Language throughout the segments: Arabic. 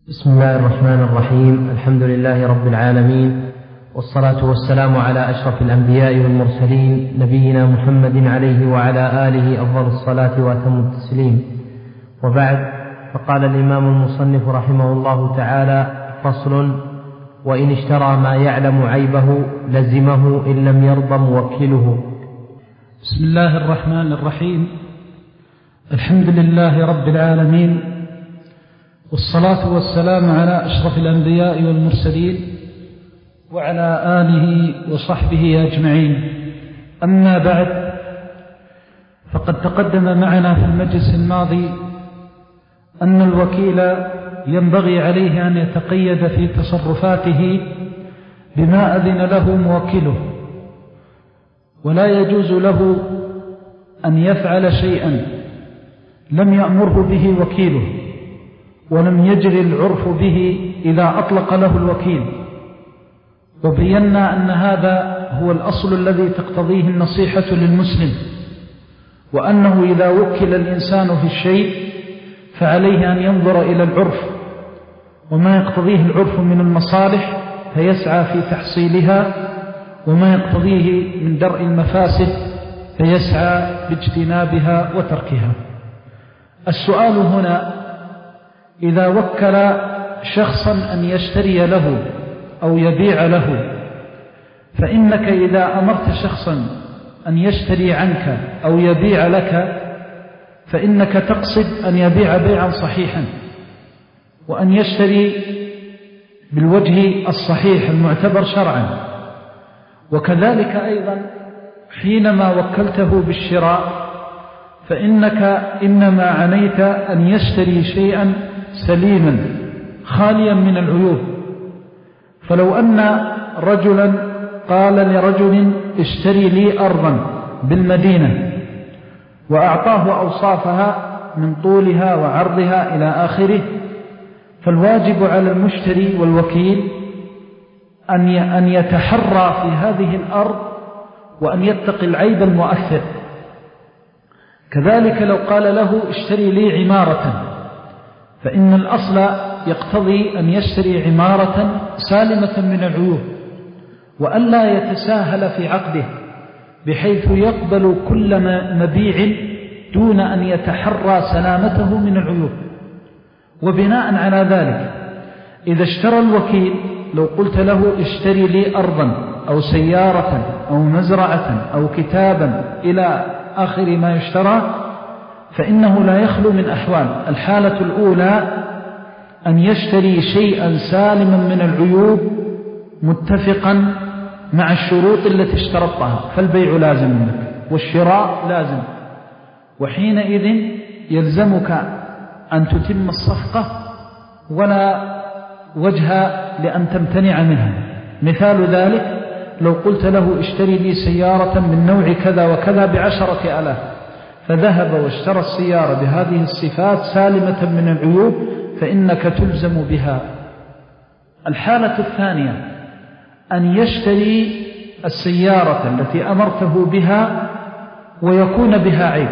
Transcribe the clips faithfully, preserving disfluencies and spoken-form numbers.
بسم الله الرحمن الرحيم. الحمد لله رب العالمين، والصلاة والسلام على أشرف الأنبياء والمرسلين، نبينا محمد عليه وعلى آله أفضل الصلاة وأتم التسليم. وبعد، فقال الإمام المصنف رحمه الله تعالى: فصل: وإن اشترى ما يعلم عيبه لزمه إن لم يرضى موكله. بسم الله الرحمن الرحيم. الحمد لله رب العالمين، والصلاة والسلام على أشرف الأنبياء والمرسلين وعلى آله وصحبه أجمعين. أما بعد، فقد تقدم معنا في المجلس الماضي أن الوكيل ينبغي عليه أن يتقيد في تصرفاته بما أذن له موكله، ولا يجوز له أن يفعل شيئا لم يأمره به وكيله ولم يجري العرف به إذا أطلق له الوكيل. وبينا أن هذا هو الأصل الذي تقتضيه النصيحة للمسلم، وأنه إذا وكل الإنسان في الشيء فعليه أن ينظر إلى العرف وما يقتضيه العرف من المصالح فيسعى في تحصيلها، وما يقتضيه من درء المفاسد فيسعى باجتنابها وتركها. السؤال هنا: إذا وكل شخصا أن يشتري له أو يبيع له، فإنك إذا أمرت شخصا أن يشتري عنك أو يبيع لك فإنك تقصد أن يبيع بيعا صحيحا، وأن يشتري بالوجه الصحيح المعتبر شرعا. وكذلك أيضا حينما وكلته بالشراء فإنك إنما عنيت أن يشتري شيئا سليما خاليا من العيوب. فلو أن رجلا قال لرجل: اشتري لي أرضا بالمدينة، وأعطاه أوصافها من طولها وعرضها إلى آخره، فالواجب على المشتري والوكيل أن يتحرى في هذه الأرض وأن يتقي العيب المؤثر. كذلك لو قال له: اشتري لي عمارة، فإن الأصل يقتضي أن يشتري عمارة سالمة من العيوب، وألا يتساهل في عقده بحيث يقبل كل مبيع دون أن يتحرى سلامته من العيوب. وبناء على ذلك، إذا اشترى الوكيل، لو قلت له: اشتري لي أرضا أو سيارة أو مزرعة أو كتابا إلى آخر ما يشترى، فإنه لا يخلو من أحوال. الحالة الأولى أن يشتري شيئا سالما من العيوب متفقا مع الشروط التي اشترطها، فالبيع لازم منك والشراء لازم، وحينئذ يلزمك أن تتم الصفقة ولا وجه لأن تمتنع منها. مثال ذلك: لو قلت له: اشتري لي سيارة من نوع كذا وكذا بعشرة ألاف، فذهب واشترى السيارة بهذه الصفات سالمة من العيوب، فإنك تلزم بها. الحالة الثانية أن يشتري السيارة التي أمرته بها ويكون بها عيب،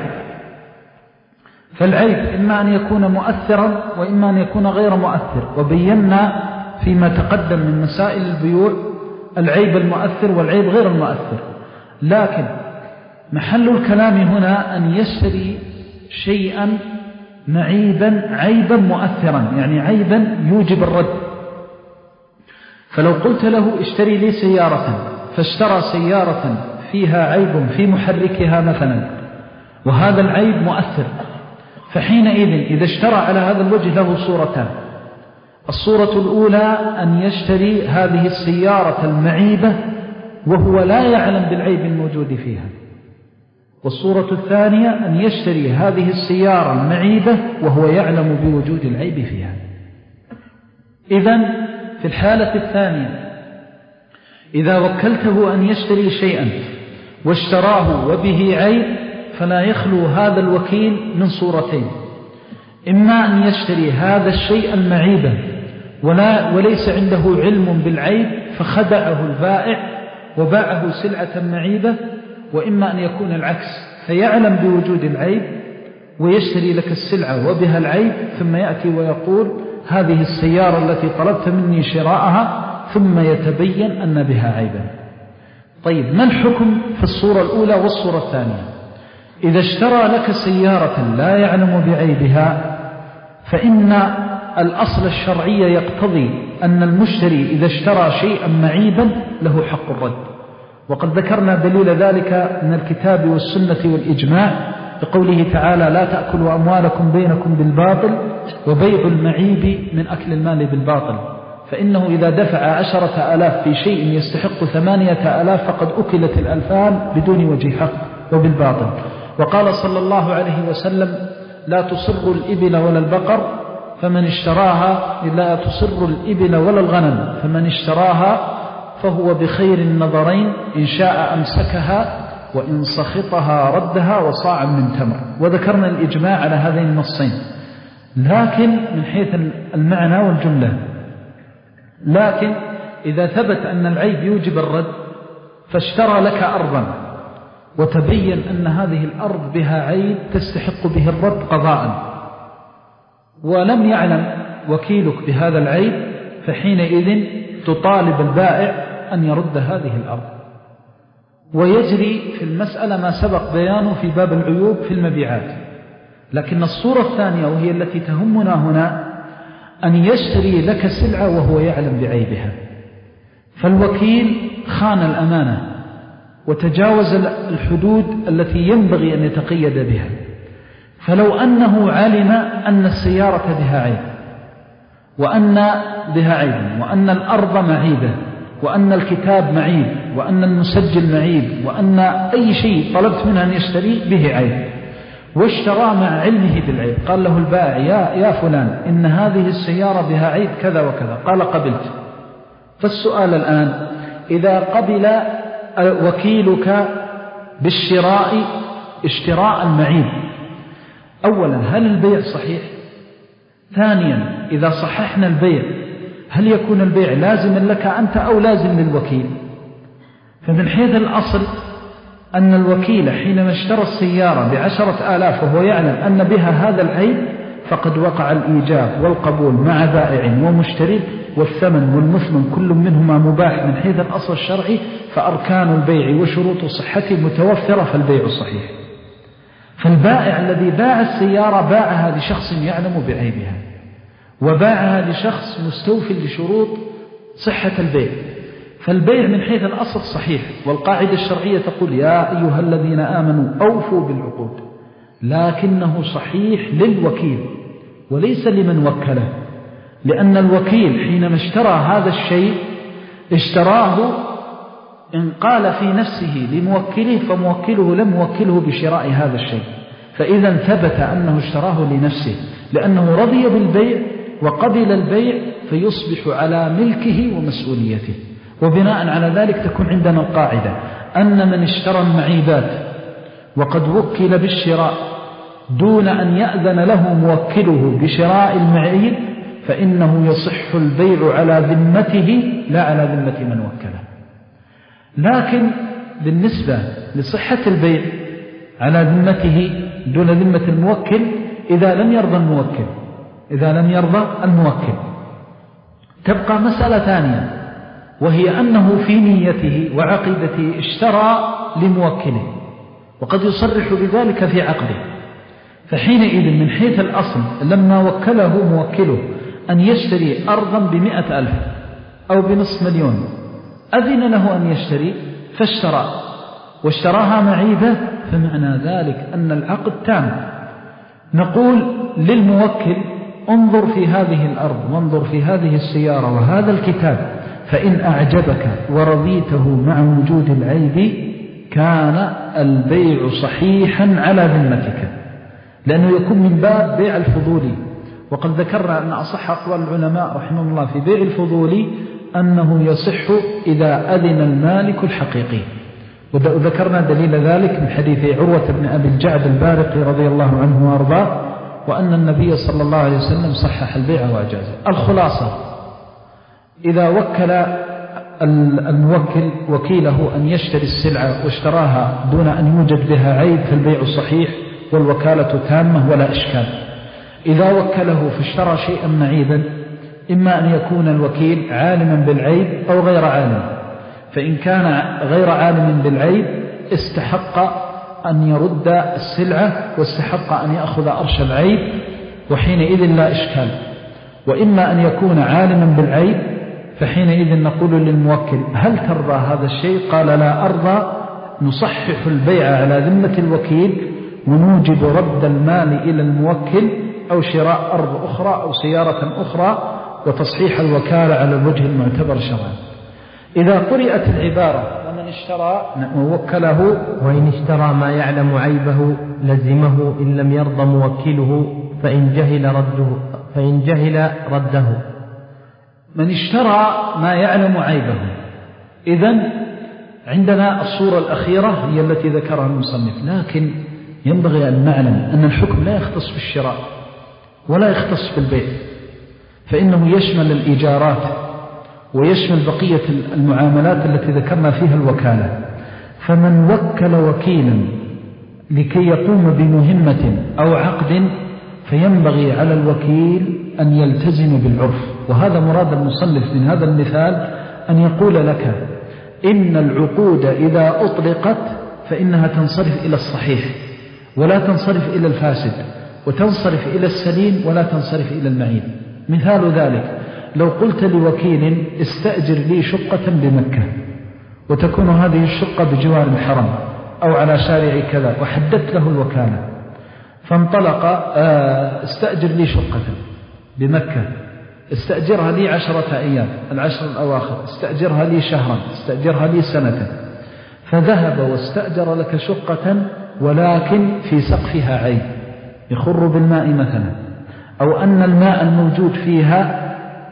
فالعيب إما أن يكون مؤثرا وإما أن يكون غير مؤثر. وبينا فيما تقدم من مسائل البيوع العيب المؤثر والعيب غير المؤثر، لكن محل الكلام هنا أن يشتري شيئا معيبا عيبا مؤثرا، يعني عيبا يوجب الرد. فلو قلت له: اشتري لي سيارة، فاشترى سيارة فيها عيب في محركها مثلا، وهذا العيب مؤثر، فحينئذ إذا اشترى على هذا الوجه له صورتان: الصورة الأولى أن يشتري هذه السيارة المعيبة وهو لا يعلم بالعيب الموجود فيها، والصورة الثانية أن يشتري هذه السيارة المعيبة وهو يعلم بوجود العيب فيها. إذن في الحالة الثانية إذا وكلته أن يشتري شيئا واشتراه وبه عيب، فلا يخلو هذا الوكيل من صورتين: إما أن يشتري هذا الشيء المعيبة ولا وليس عنده علم بالعيب فخدعه البائع وباعه سلعة معيبة، وإما أن يكون العكس، فيعلم بوجود العيب ويشتري لك السلعة وبها العيب، ثم يأتي ويقول: هذه السيارة التي طلبت مني شراءها ثم يتبين أن بها عيبا. طيب ما الحكم في الصورة الأولى والصورة الثانية؟ إذا اشترى لك سيارة لا يعلم بعيبها فإن الأصل الشرعي يقتضي أن المشتري إذا اشترى شيئا معيبا له حق الرد، وقد ذكرنا دليل ذلك من الكتاب والسنة والإجماع بقوله تعالى لا تأكلوا أموالكم بينكم بالباطل وبيع المعيب من أكل المال بالباطل، فإنه إذا دفع عشرة آلاف في شيء يستحق ثمانية آلاف فقد أكلت الألفان بدون وجه حق وبالباطل. وقال صلى الله عليه وسلم لا تصر الإبل ولا البقر فمن اشتراها لا تصر الإبل ولا الغنم فمن اشتراها فهو بخير النظرين إن شاء أمسكها وإن سخطها ردها وصاعا من تمر. وذكرنا الإجماع على هذين النصين، لكن من حيث المعنى والجملة، لكن إذا ثبت أن العيب يوجب الرد فاشترى لك أرضا وتبين أن هذه الأرض بها عيب تستحق به الرد قضاء ولم يعلم وكيلك بهذا العيب، فحينئذ تطالب البائع أن يرد هذه الأرض. ويجري في المسألة ما سبق بيانه في باب العيوب في المبيعات. لكن الصورة الثانية وهي التي تهمنا هنا أن يشتري لك سلعة وهو يعلم بعيبها، فالوكيل خان الأمانة وتجاوز الحدود التي ينبغي أن يتقيد بها. فلو أنه علم أن السيارة بها عيب وأن بها عيب وأن الأرض معيبة وأن الكتاب معيب وأن المسجل معيب وأن أي شيء طلبت منه أن يشتري به عيب واشترى مع علمه بالعيب، قال له البائع يا, يا فلان إن هذه السيارة بها عيب كذا وكذا، قال قبلت. فالسؤال الآن إذا قبل وكيلك بالشراء اشتراء المعيب، أولا هل البيع صحيح؟ ثانيا إذا صححنا البيع هل يكون البيع لازما لك أنت أو لازم للوكيل؟ فمن حيث الأصل أن الوكيل حينما اشترى السيارة بعشرة آلاف وهو يعلم أن بها هذا العيب فقد وقع الإيجاب والقبول مع بائع ومشتري، والثمن والمثمن كل منهما مباح من حيث الأصل الشرعي، فأركان البيع وشروط صحته متوفرة، فالبيع صحيح. فالبائع الذي باع السيارة باعها لشخص يعلم بعيبها وباعها لشخص مستوفي لشروط صحة البيع، فالبيع من حيث الأصل صحيح. والقاعدة الشرعية تقول يا أيها الذين آمنوا أوفوا بالعقود، لكنه صحيح للوكيل وليس لمن وكله، لأن الوكيل حينما اشترى هذا الشيء اشتراه إن قال في نفسه لموكله فموكله لم يوكله بشراء هذا الشيء، فإذا ثبت أنه اشتراه لنفسه لأنه رضي بالبيع وقبل البيع، فيصبح على ملكه ومسؤوليته. وبناء على ذلك تكون عندنا القاعدة أن من اشترى المعيبات وقد وكل بالشراء دون أن يأذن له موكله بشراء المعيب فإنه يصح البيع على ذمته لا على ذمة من وكله. لكن بالنسبة لصحة البيع على ذمته دون ذمة الموكل إذا لم يرضى الموكل إذا لم يرضى الموكل تبقى مسألة ثانية، وهي أنه في نيته وعقيدته اشترى لموكله وقد يصرح بذلك في عقده، فحينئذ من حيث الأصل لما وكله موكله أن يشتري أرضا بمئة ألف أو بنصف مليون أذن له أن يشتري فاشترى واشتراها معيبة، فمعنى ذلك أن العقد تام. نقول للموكل انظر في هذه الأرض وانظر في هذه السيارة وهذا الكتاب، فإن أعجبك ورضيته مع وجود العيب كان البيع صحيحا على ذمتك، لأنه يكون من باب بيع الفضولي. وقد ذكرنا أن أصح أقوال العلماء رحمه الله في بيع الفضولي أنه يصح إذا أذن المالك الحقيقي، وذكرنا دليل ذلك من حديث عروة بن أبي الجعد البارقي رضي الله عنه وأرضاه، وأن النبي صلى الله عليه وسلم صحح البيع وأجازه. الخلاصة إذا وكل الموكل وكيله أن يشتري السلعة واشتراها دون أن يوجد بها عيب فالبيع صحيح والوكالة تامة ولا إشكال. إذا وكله فاشترى شيئا معيبا إما أن يكون الوكيل عالما بالعيب أو غير عالم، فإن كان غير عالم بالعيب استحق أن يرد السلعة واستحق أن يأخذ أرش العيب، وحينئذ لا إشكال. وإما أن يكون عالما بالعيب، فحينئذ نقول للموكل هل ترضى هذا الشيء؟ قال لا أرضى، نصحح البيع على ذمة الوكيل ونوجب رد المال إلى الموكل أو شراء أرض أخرى أو سيارة أخرى، وتصحيح الوكالة على الوجه المعتبر شرعا. إذا قرأت العبارة ومن اشترى ووكله، وإن اشترى ما يعلم عيبه لزمه إن لم يرضى موكله فإن جهل رده فإن جهل رده. من اشترى ما يعلم عيبه، إذن عندنا الصورة الأخيرة هي التي ذكرها المصنف، لكن ينبغي أن نعلم أن الحكم لا يختص بالشراء ولا يختص بالبيع، فإنه يشمل الإيجارات ويشمل بقية المعاملات التي ذكرنا فيها الوكالة. فمن وكل وكيلا لكي يقوم بمهمة أو عقد فينبغي على الوكيل أن يلتزم بالعرف. وهذا مراد المصنف من هذا المثال أن يقول لك إن العقود إذا أطلقت فإنها تنصرف إلى الصحيح ولا تنصرف إلى الفاسد، وتنصرف إلى السليم ولا تنصرف إلى المعيب. مثال ذلك لو قلت لوكيل استأجر لي شقة بمكة، وتكون هذه الشقة بجوار الحرم أو على شارع كذا، وحددت له الوكالة، فانطلق استأجر لي شقة بمكة، استأجرها لي عشرة أيام، العشر الأواخر، استأجرها لي شهرا، استأجرها لي سنة، فذهب واستأجر لك شقة ولكن في سقفها عيب يخر بالماء مثلا، أو أن الماء الموجود فيها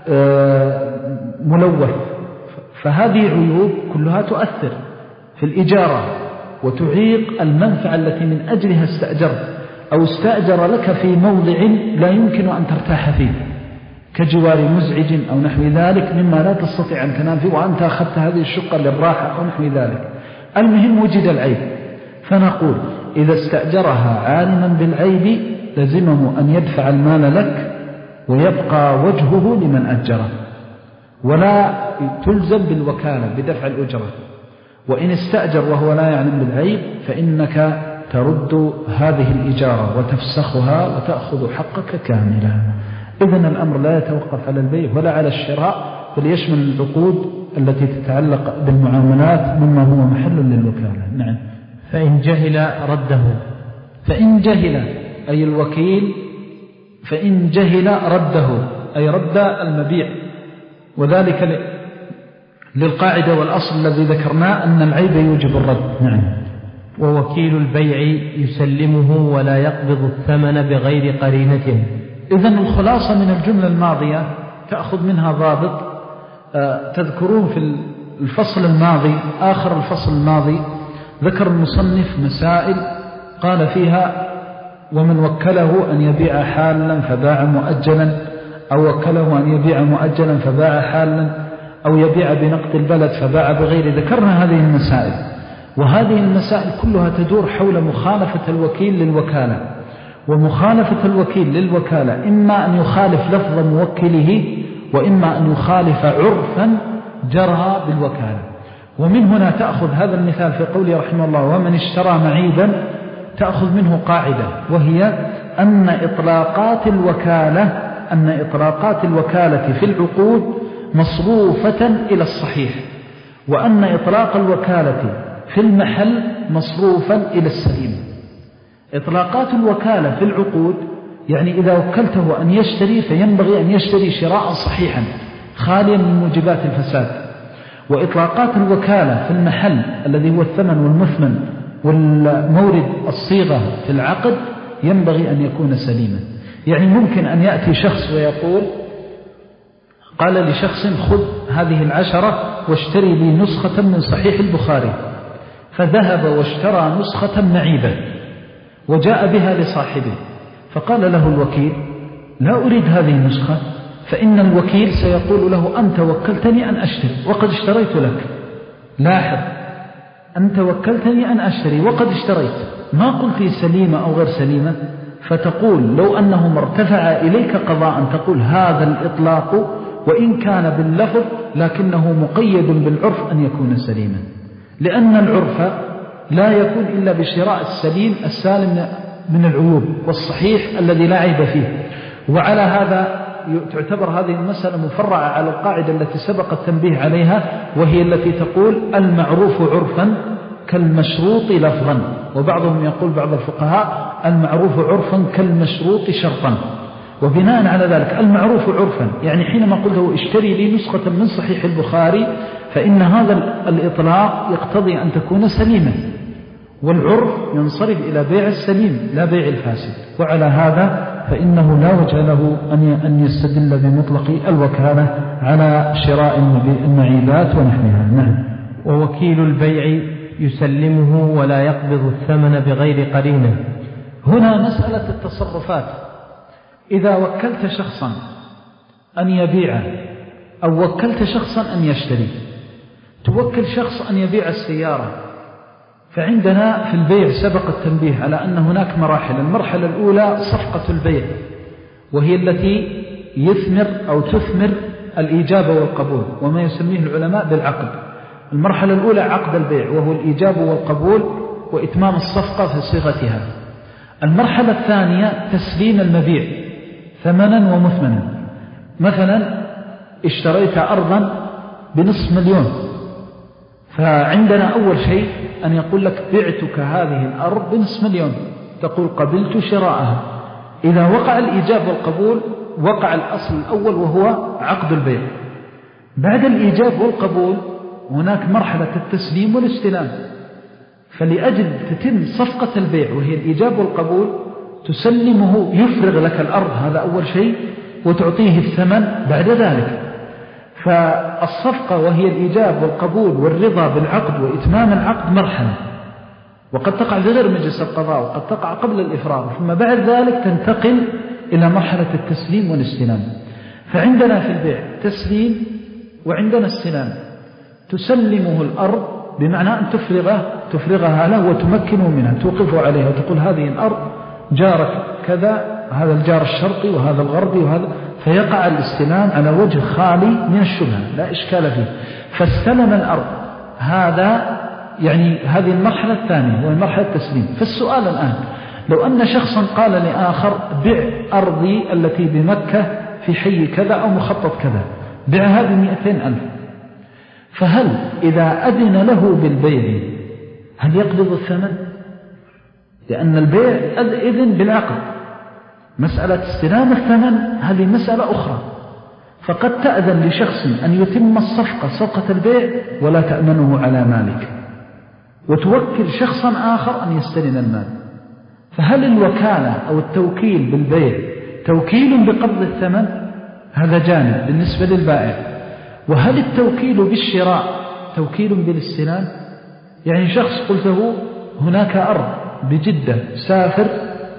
ملوث، فهذه عيوب كلها تؤثر في الإجارة وتعيق المنفعة التي من أجلها استأجرت. أو استأجر لك في موضع لا يمكن أن ترتاح فيه كجوار مزعج أو نحو ذلك مما لا تستطيع أن تنام فيه، وأنت أخذت هذه الشقة للراحة أو نحو ذلك. المهم وجد العيب، فنقول إذا استأجرها عالما بالعيب لزمه أن يدفع المال لك ويبقى وجهه لمن أجره، ولا تلزم بالوكالة بدفع الأجرة. وإن استأجر وهو لا يعلم بالعيب فإنك ترد هذه الإجارة وتفسخها وتأخذ حقك كاملا. إذن الأمر لا يتوقف على البيع ولا على الشراء، بل يشمل العقود التي تتعلق بالمعاملات مما هو محل للوكالة. نعم. فإن جهل رده، فإن جهل أي الوكيل، فإن جهل رده أي رد المبيع، وذلك للقاعدة والأصل الذي ذكرناه أن العيب يوجب الرد. نعم. ووكيل البيع يسلمه ولا يقبض الثمن بغير قرينة. إذن الخلاصة من الجملة الماضية تأخذ منها ضابط تذكروه في الفصل الماضي. آخر الفصل الماضي ذكر المصنف مسائل قال فيها ومن وكله أن يبيع حالا فباع مؤجلا، أو وكله أن يبيع مؤجلا فباع حالا، أو يبيع بنقد البلد فباع بغير. ذكرنا هذه المسائل، وهذه المسائل كلها تدور حول مخالفة الوكيل للوكالة. ومخالفة الوكيل للوكالة إما أن يخالف لفظ موكله، وإما أن يخالف عرفا جرى بالوكالة. ومن هنا تأخذ هذا المثال في قوله رحمه الله ومن اشترى معيبا، تأخذ منه قاعدة، وهي أن إطلاقات الوكالة أن إطلاقات الوكالة في العقود مصروفة إلى الصحيح، وأن إطلاق الوكالة في المحل مصروفا إلى السليم. إطلاقات الوكالة في العقود يعني إذا وكلته أن يشتري فينبغي أن يشتري شراء صحيحا خاليا من موجبات الفساد. وإطلاقات الوكالة في المحل الذي هو الثمن والمثمن والمورد الصيغة في العقد ينبغي أن يكون سليما. يعني ممكن أن يأتي شخص ويقول قال لشخص خذ هذه العشرة واشتري لي نسخة من صحيح البخاري، فذهب واشترى نسخة معيبة وجاء بها لصاحبه، فقال له الوكيل لا أريد هذه النسخة، فإن الوكيل سيقول له أنت وكلتني أن أشتري وقد اشتريت لك. لاحظ، أنت وكلتني أن أشتري وقد اشتريت، ما قلت لي سليمة أو غير سليمة. فتقول لو أنه ارتفع إليك قضاء تقول هذا الإطلاق وإن كان باللفظ لكنه مقيد بالعرف أن يكون سليما، لأن العرف لا يكون إلا بشراء السليم السالم من العيوب والصحيح الذي لا عيب فيه. وعلى هذا تعتبر هذه المسألة مفرعة على القاعدة التي سبق التنبيه عليها، وهي التي تقول المعروف عرفا كالمشروط لفظا. وبعضهم يقول، بعض الفقهاء، المعروف عرفا كالمشروط شرطا. وبناء على ذلك المعروف عرفا يعني حينما قلت له اشتري لي نسخة من صحيح البخاري، فإن هذا الإطلاق يقتضي أن تكون سليمة، والعرف ينصرف إلى بيع السليم لا بيع الفاسد. وعلى هذا فإنه لا وجه له أن يستدل بمطلق الوكالة على شراء المعيبات ونحوها. نعم. ووكيل البيع يسلمه ولا يقبض الثمن بغير قرينة. هنا مسألة التصرفات. إذا وكلت شخصا أن يبيع أو وكلت شخصا أن يشتري، توكل شخص أن يبيع السيارة، فعندنا في البيع سبق التنبيه على أن هناك مراحل. المرحلة الأولى صفقة البيع، وهي التي يثمر أو تثمر الإيجاب والقبول، وما يسميه العلماء بالعقد. المرحلة الأولى عقد البيع، وهو الإيجاب والقبول وإتمام الصفقة في صيغتها. المرحلة الثانية تسليم المبيع ثمنا ومثمنا. مثلا اشتريت أرضا بنصف مليون، فعندنا أول شيء أن يقول لك بعتك هذه الأرض بنصف مليون، تقول قبلت شراءها. إذا وقع الإيجاب والقبول وقع الأصل الأول وهو عقد البيع. بعد الإيجاب والقبول هناك مرحلة التسليم والاستلام، فلأجل تتم صفقة البيع وهي الإيجاب والقبول تسلمه، يفرغ لك الأرض، هذا أول شيء، وتعطيه الثمن بعد ذلك. فالصفقة وهي الإيجاب والقبول والرضا بالعقد وإتمام العقد مرحلة، وقد تقع في غير مجلس القضاء، وقد تقع قبل الإفراغ، ثم بعد ذلك تنتقل إلى مرحلة التسليم والاستلام. فعندنا في البيع تسليم وعندنا استلام. تسلمه الأرض بمعنى أن تفرغه تفرغها له وتمكنه منها، توقفه عليها وتقول هذه الأرض جارك كذا، هذا الجار الشرقي وهذا الغربي وهذا، فيقع الاستلام على وجه خالي من الشبهة لا إشكال فيه. فاستلم الأرض، هذا يعني هذه المرحلة الثانية وهي مرحلة التسليم. فالسؤال الآن، لو أن شخصا قال لآخر بع أرضي التي بمكة في حي كذا أو مخطط كذا، بعها بمئتين ألف، فهل إذا أذن له بالبيع هل يقبض الثمن؟ لأن البيع إذن بالعقد. مسألة استلام الثمن هذه مسألة أخرى، فقد تأذن لشخص أن يتم الصفقة صفقة البيع ولا تأمنه على مالك، وتوكل شخصا آخر أن يستلم المال. فهل الوكالة أو التوكيل بالبيع توكيل بقبض الثمن؟ هذا جانب بالنسبة للبائع. وهل التوكيل بالشراء توكيل بالاستلام؟ يعني شخص قلته هناك أرض بجدة، سافر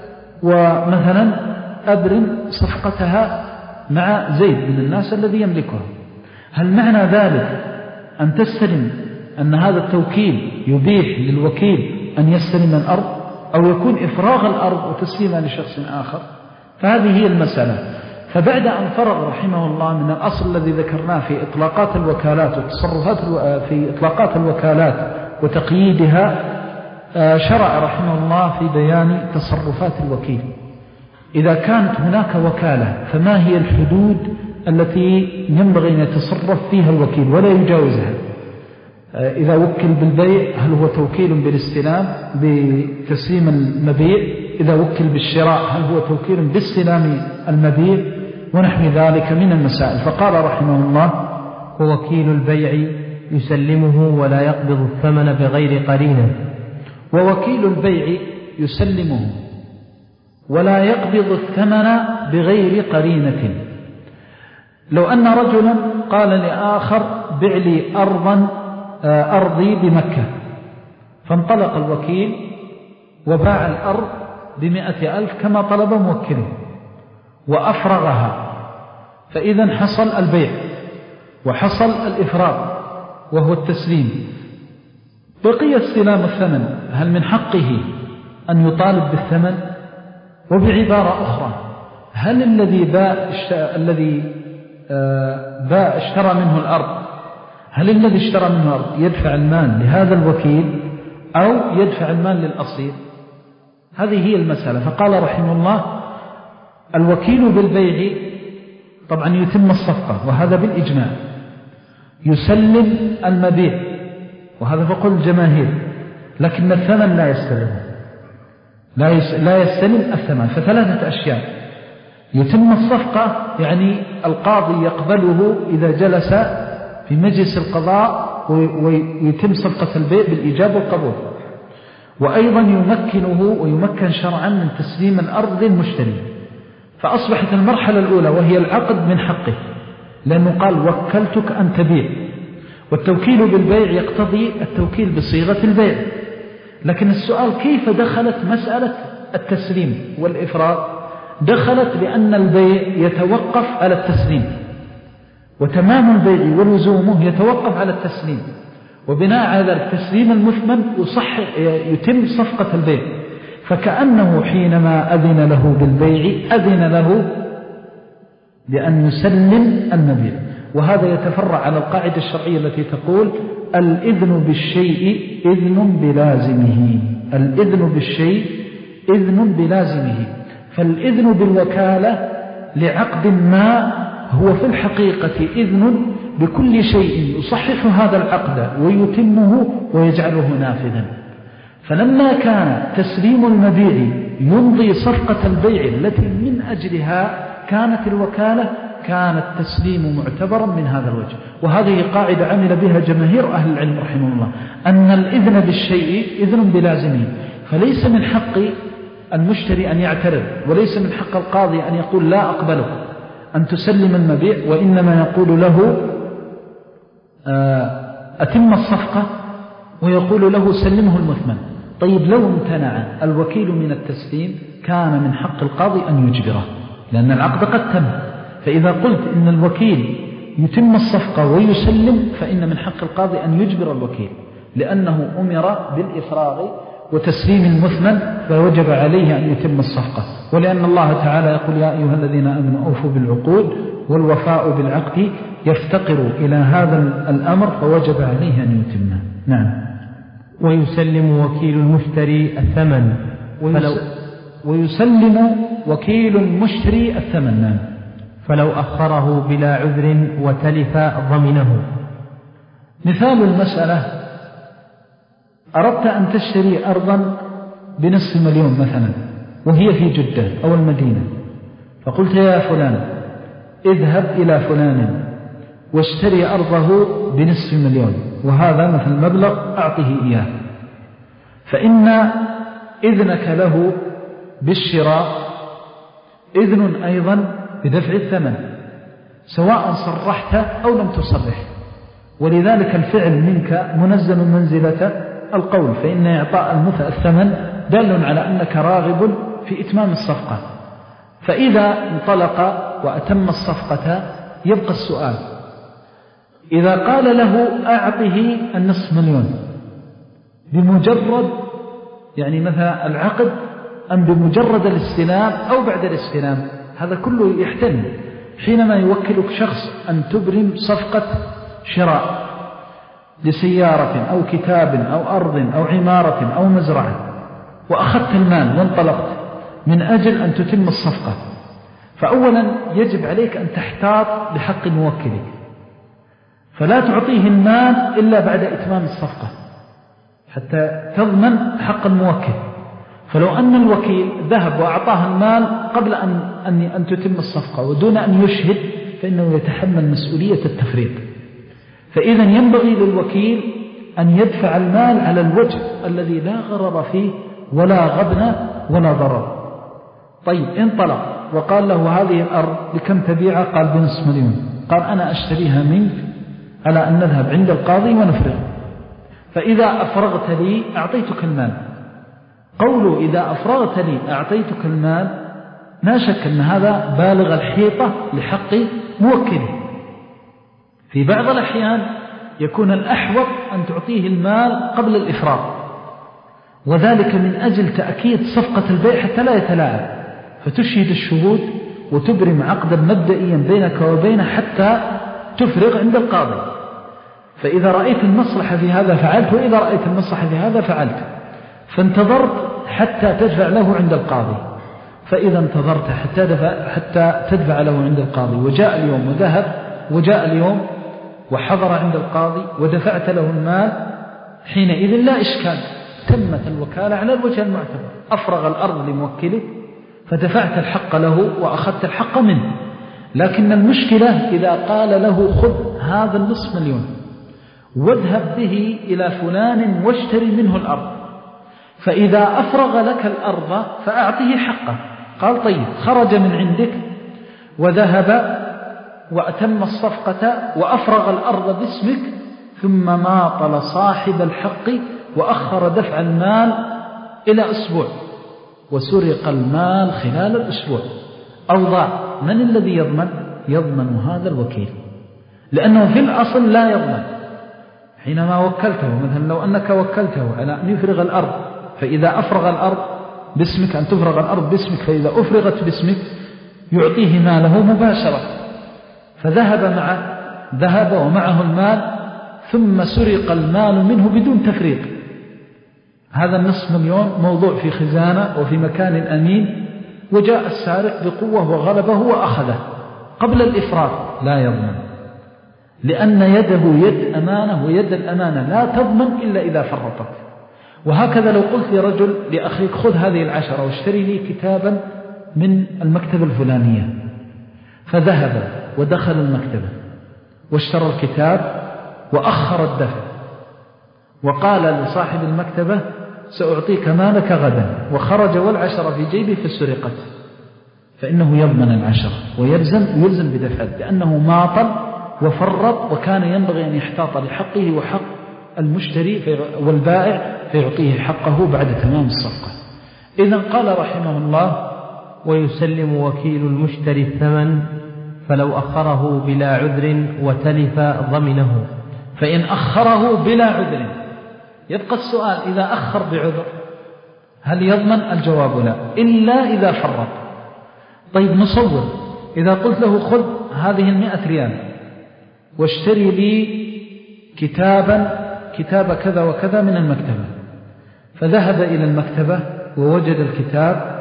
ومثلا أبرم صفقتها مع زيد من الناس الذي يملكها، هل معنى ذلك أن تستلم أن هذا التوكيل يبيح للوكيل أن يستلم الأرض، أو يكون إفراغ الأرض وتسليمها لشخص آخر؟ فهذه هي المسألة. فبعد أن فرغ رحمه الله من الأصل الذي ذكرناه في إطلاقات الوكالات والتصرفات في إطلاقات الوكالات وتقييدها، شرع رحمه الله في بيان تصرفات الوكيل. إذا كانت هناك وكالة فما هي الحدود التي ينبغي أن يتصرف فيها الوكيل ولا يجاوزها؟ إذا وكل بالبيع هل هو توكيل بالاستلام بتسليم المبيع؟ إذا وكل بالشراء هل هو توكيل باستلام المبيع؟ ونحو ذلك من المسائل. فقال رحمه الله: ووكيل البيع يسلمه ولا يقبض الثمن بغير قرينة. ووكيل البيع يسلمه ولا يقبض الثمن بغير قرينة. لو أن رجلا قال لآخر بع لي أرضا أرضي بمكة، فانطلق الوكيل وباع الأرض بمئة ألف كما طلب موكله وأفرغها، فإذا حصل البيع وحصل الإفراغ وهو التسليم. بقي استلام الثمن، هل من حقه أن يطالب بالثمن؟ وبعبارة أخرى، هل الذي باع الذي باع اشترى منه الأرض، هل الذي اشترى منه الأرض يدفع المال لهذا الوكيل أو يدفع المال للأصيل؟ هذه هي المسألة. فقال رحمه الله الوكيل بالبيع طبعا يتم الصفقة، وهذا بالإجماع، يسلم المبيع، وهذا فقل الجماهير، لكن الثمن لا يستلمه، لا يستلم الثمن. فثلاثة أشياء: يتم الصفقة يعني القاضي يقبله إذا جلس في مجلس القضاء ويتم صفقة البيع بالإيجاب والقبول، وأيضا يمكنه ويمكن شرعا من تسليم الأرض للمشتري. فأصبحت المرحلة الأولى وهي العقد من حقه، لأنه قال وكلتك أن تبيع، والتوكيل بالبيع يقتضي التوكيل بصيغة البيع. لكن السؤال كيف دخلت مسألة التسليم والإفراد؟ دخلت لأن البيع يتوقف على التسليم، وتمام البيع ولزومه يتوقف على التسليم، وبناء على التسليم المثمن يصح يتم صفقة البيع. فكأنه حينما أذن له بالبيع أذن له بأن يسلم المبيع. وهذا يتفرع على القاعدة الشرعية التي تقول الإذن بالشيء إذن بلازمه، الإذن بالشيء إذن بلازمه. فالإذن بالوكالة لعقد ما هو في الحقيقة إذن بكل شيء يصحح هذا العقد ويتمه ويجعله نافذا. فلما كان تسليم المبيع يمضي صفقة البيع التي من أجلها كانت الوكالة، كان التسليم معتبرا من هذا الوجه. وهذه قاعدة عمل بها جماهير أهل العلم رحمه الله، أن الإذن بالشيء إذن بلازمه. فليس من حق المشتري أن يعترض، وليس من حق القاضي أن يقول لا أقبله أن تسلم المبيع، وإنما يقول له أتم الصفقة، ويقول له سلمه المثمن. طيب لو امتنع الوكيل من التسليم كان من حق القاضي أن يجبره، لأن العقد قد تم. فإذا قلت إن الوكيل يتم الصفقة ويسلم فإن من حق القاضي أن يجبر الوكيل، لأنه أمر بالإفراغ وتسليم المثمن فوجب عليه أن يتم الصفقة. ولأن الله تعالى يقول يا أيها الذين آمنوا أوفوا بالعقود، والوفاء بالعقد يفتقر إلى هذا الأمر فوجب عليه أن يتمه. نعم. ويسلم وكيل المشتري الثمن فلو ويسلم وكيل المشتري الثمن. نعم. فلو أخره بلا عذر وتلف ضمنه. مثال المسألة: أردت أن تشتري أرضا بنصف مليون مثلا وهي في جدة أو المدينة، فقلت يا فلان اذهب إلى فلان واشتري أرضه بنصف مليون، وهذا مثل مبلغ أعطيه إياه. فإن إذنك له بالشراء إذن أيضا بدفع الثمن، سواء صرحت أو لم تصرح. ولذلك الفعل منك منزل منزلة القول، فإن إعطاء الثمن دال على أنك راغب في إتمام الصفقة. فإذا انطلق وأتم الصفقة يبقى السؤال: إذا قال له أعطه النصف مليون بمجرد يعني مثلا العقد، أم بمجرد الاستلام أو بعد الاستلام، هذا كله يحتمل. حينما يوكلك شخص أن تبرم صفقة شراء لسيارة أو كتاب أو أرض أو عمارة أو مزرعة، وأخذت المال وانطلقت من أجل أن تتم الصفقة، فأولا يجب عليك أن تحتاط بحق موكلك، فلا تعطيه المال إلا بعد إتمام الصفقة حتى تضمن حق الموكل. فلو أن الوكيل ذهب وأعطاه المال قبل أن, أن, أن تتم الصفقة ودون أن يشهد فإنه يتحمل مسؤولية التفريط. فإذا ينبغي للوكيل أن يدفع المال على الوجه الذي لا غرر فيه ولا غبن ولا ضرر. طيب انطلق وقال له هذه الأرض بكم تبيعها؟ قال بنصف مليون. قال أنا أشتريها منك على أن نذهب عند القاضي ونفرغ، فإذا أفرغت لي أعطيتك المال. قوله إذا أفرغت لي أعطيتك المال لا شك أن هذا بالغ الحيطة لحق موكله. في بعض الأحيان يكون الأحوط أن تعطيه المال قبل الإفراغ، وذلك من أجل تأكيد صفقة البيع حتى لا يتلاعب، فتشهد الشهود وتبرم عقدا مبدئيا بينك وبينه حتى تفرغ عند القاضي. فإذا رأيت المصلحة في هذا فعلت، وإذا رأيت المصلحة في هذا فعلت. فانتظرت حتى تدفع له عند القاضي. فإذا انتظرت حتى, دفع حتى تدفع له عند القاضي وجاء اليوم وذهب وجاء اليوم وحضر عند القاضي ودفعت له المال، حينئذ لا إشكال، تمت الوكالة على الوجه المعتبر. أفرغ الأرض لموكله فدفعت الحق له وأخذت الحق منه. لكن المشكلة إذا قال له خذ هذا النصف مليون واذهب به إلى فلان واشتري منه الأرض، فإذا أفرغ لك الأرض فأعطيه حقه. قال طيب، خرج من عندك وذهب وأتم الصفقة وأفرغ الأرض باسمك، ثم ماطل صاحب الحق وأخر دفع المال إلى أسبوع وسرق المال خلال الأسبوع أو ضاع، من الذي يضمن؟ يضمن هذا الوكيل، لأنه في الأصل لا يضمن. حينما وكلته، مثلا لو أنك وكلته على أن يفرغ الأرض، فإذا أفرغ الأرض باسمك، أن تفرغ الأرض باسمك، فإذا أفرغت باسمك يعطيه ماله مباشرة، فذهب معه ذهب ومعه المال، ثم سرق المال منه بدون تفريق. هذا النصف مليون موضوع في خزانة وفي مكان أمين، وجاء السارق بقوة وغلبه وأخذه قبل الإفراط، لا يضمن، لأن يده يد أمانة، ويد الأمانة لا تضمن إلا إذا فرطت. وهكذا لو قلت لرجل لأخيك خذ هذه العشرة واشتري لي كتابا من المكتبة الفلانية، فذهب ودخل المكتبة واشترى الكتاب وأخر الدفع، وقال لصاحب المكتبة سأعطيك مالك غدا، وخرج والعشرة في جيبه فسرقت، فإنه يضمن العشرة ويلزم يلزم بدفعه، لأنه ماطل وفرط، وكان ينبغي أن يحتاط لحقه وحق المشتري والبائع فيعطيه حقه بعد تمام الصفقة. إذن قال رحمه الله: ويسلم وكيل المشتري الثمن فلو أخره بلا عذر وتلف ضمنه. فإن أخره بلا عذر، يبقى السؤال: إذا أخر بعذر هل يضمن؟ الجواب لا، إلا إذا فرط. طيب نصور، إذا قلت له خذ هذه المئة ريال واشتري لي كتابا كتاب كذا وكذا من المكتبة، فذهب إلى المكتبة ووجد الكتاب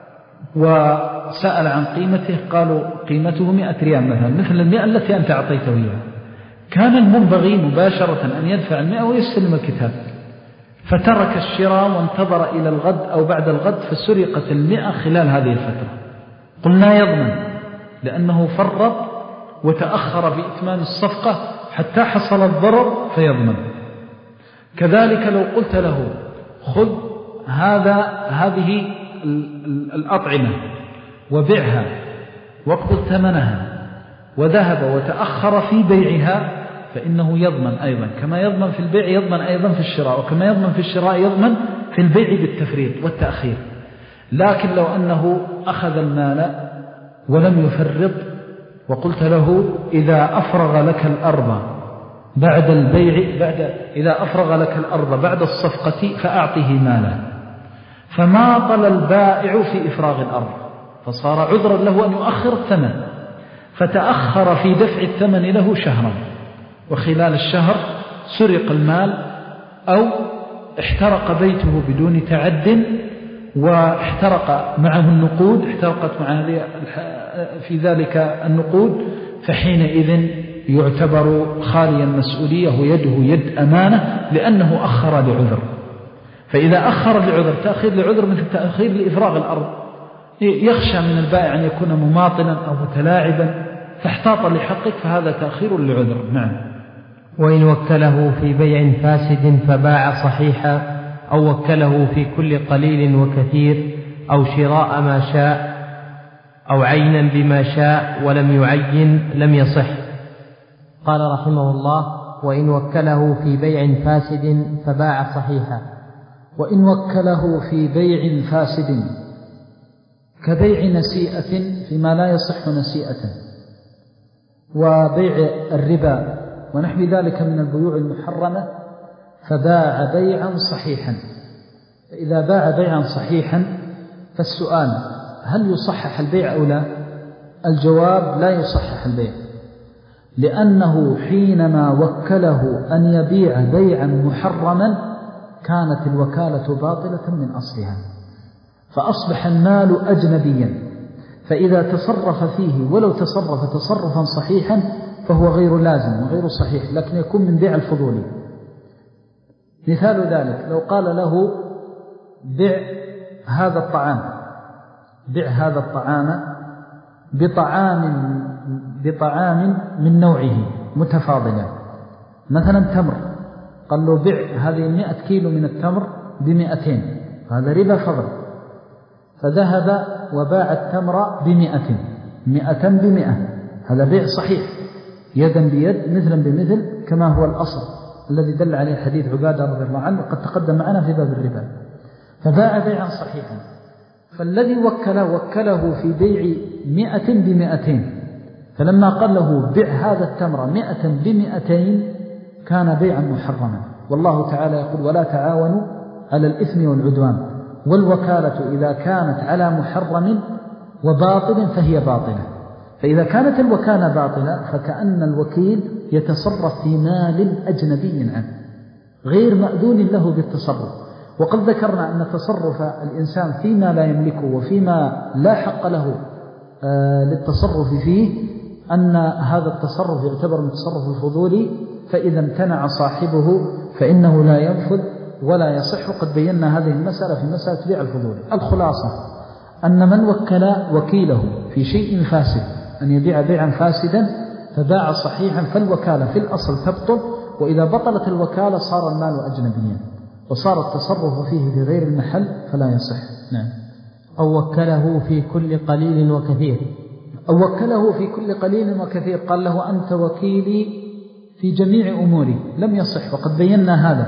وسأل عن قيمته، قالوا قيمته مئة ريال مثلا، مثل المئة التي أنت أعطيته إياها، كان المنبغي مباشرة أن يدفع المئة ويستلم الكتاب، فترك الشراء وانتظر إلى الغد أو بعد الغد فسرقت المئة خلال هذه الفترة. قلنا يضمن، لأنه فرط وتأخر في إتمام الصفقة حتى حصل الضرر فيضمن. كذلك لو قلت له خذ هذا هذه الأطعمة وبيعها واقبض ثمنها، وذهب وتأخر في بيعها، فإنه يضمن أيضا، كما يضمن في البيع يضمن أيضا في الشراء، وكما يضمن في الشراء يضمن في البيع بالتفريط والتأخير. لكن لو أنه أخذ المال ولم يفرط وقلت له إذا أفرغ لك الأرض بعد البيع بعد إذا أفرغ لك الأرض بعد الصفقة فأعطه مالا، فماطل البائع في إفراغ الأرض، فصار عذرا له أن يؤخر الثمن، فتأخر في دفع الثمن له شهرا، وخلال الشهر سرق المال أو احترق بيته بدون تعد، واحترق معه النقود، احترقت مع في ذلك النقود، فحينئذ يعتبر خالي المسؤولية ويده يد أمانة، لأنه أخر لعذر. فإذا أخر لعذر، تأخير لعذر مثل تأخير لإفراغ الأرض، يخشى من البائع أن يكون مماطلا أو متلاعبا فاحتاط لحقك، فهذا تأخير لعذر. نعم. وإن وكله في بيع فاسد فباع صحيحا، أو وكله في كل قليل وكثير، أو شراء ما شاء، أو عينا بما شاء ولم يعين، لم يصح. قال رحمه الله: وإن وكله في بيع فاسد فباع صحيحا. وإن وكله في بيع فاسد كبيع نسيئة فيما لا يصح نسيئة، وبيع الربا ونحو ذلك من البيوع المحرمة، فباع بيعا صحيحا. فإذا باع بيعا صحيحا فالسؤال: هل يصحح البيع أو لا؟ الجواب لا يصحح البيع، لأنه حينما وكله أن يبيع بيعا محرما كانت الوكالة باطلة من أصلها، فأصبح المال أجنبيا، فإذا تصرف فيه ولو تصرف تصرفا صحيحا فهو غير لازم وغير صحيح، لكن يكون من بيع الفضولي. مثال ذلك لو قال له بيع هذا الطعام بيع هذا الطعام بطعام بطعام من نوعه متفاضلا، مثلا تمر، قال له بيع هذه مئة كيلو من التمر بمئتين، هذا ربا فضل، فذهب وباع التمر بمئة مئة بمئة، هذا بيع صحيح يدا بيد مثلا بمثل كما هو الأصل الذي دل عليه حديث عبادة رضي الله عنه قد تقدم معنا في باب الربا، فباع بيعا صحيحا. فالذي وكله وكله في بيع مئة بمئتين، فلما قال له بيع هذا التمر مئة بمئتين كان بيعا محرما، والله تعالى يقول ولا تعاونوا على الإثم والعدوان، والوكالة إذا كانت على محرم وباطل فهي باطلة. فإذا كانت الوكالة باطلة فكأن الوكيل يتصرف في مال أجنبي عنه غير مأذون له بالتصرف. وقد ذكرنا أن تصرف الإنسان فيما لا يملكه وفيما لا حق له للتصرف فيه أن هذا التصرف يعتبر من التصرف الفضولي، فإذا امتنع صاحبه فإنه لا ينفذ ولا يصح. وقد بينا هذه المسألة في مسألة بيع الفضولي. الخلاصة أن من وكل وكيله في شيء فاسد أن يبيع بيعا فاسدا فباع صحيحا فالوكالة في الأصل تبطل، وإذا بطلت الوكالة صار المال أجنبيا وصار التصرف فيه في غير المحل فلا يصح. نعم. أو وكله في كل قليل وكثير أو وكله في كل قليل وكثير، قال له أنت وكيلي في جميع أموري، لم يصح. وقد بينا هذا